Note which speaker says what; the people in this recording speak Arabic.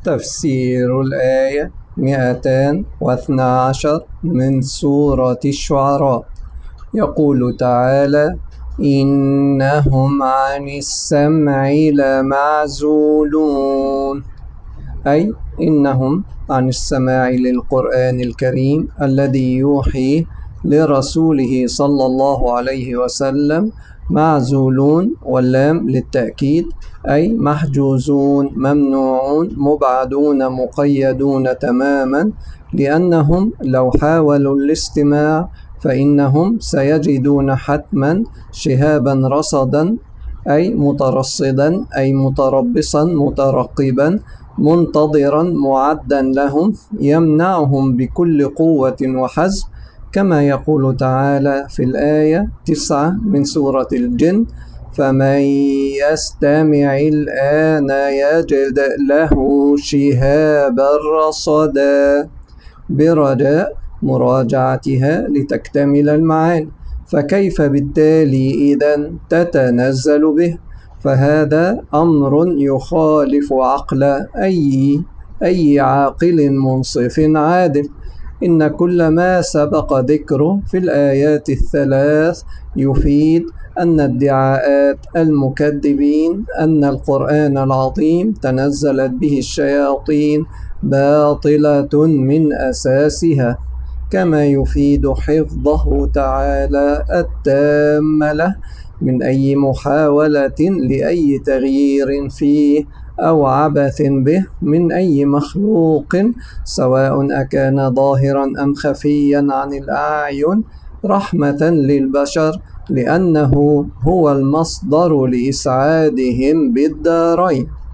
Speaker 1: تفسير الآية 212 من سورة الشعراء. يقول تعالى: إنهم عن السمع لمعزولون، أي إنهم عن السماع للقرآن الكريم الذي يوحي لرسوله صلى الله عليه وسلم معزولون، واللام للتأكيد، أي محجوزون ممنوعون مبعدون مقيدون تماما، لأنهم لو حاولوا الاستماع فإنهم سيجدون حتما شهابا رصدا، أي مترصدا، أي متربصا مترقبا منتظرا معدا لهم، يمنعهم بكل قوة وحزم، كما يقول تعالى في الآية 9 من سورة الجن: فمن يستمع الآن يجد له شهابا رصدا، برجاء مراجعتها لتكتمل المعاني. فكيف بالتالي إذن تتنزل به؟ فهذا أمر يخالف عقل أي عاقل منصف عادل. إن كل ما سبق ذكره في الآيات الثلاث يفيد أن ادعاءات المكذبين أن القرآن العظيم تنزلت به الشياطين باطلة من أساسها، كما يفيد حفظه تعالى التام له من أي محاولة لأي تغيير فيه أو عبث به من أي مخلوق، سواء أكان ظاهرا أم خفيا عن الأعين، رحمة للبشر، لأنه هو المصدر لإسعادهم بالدارين.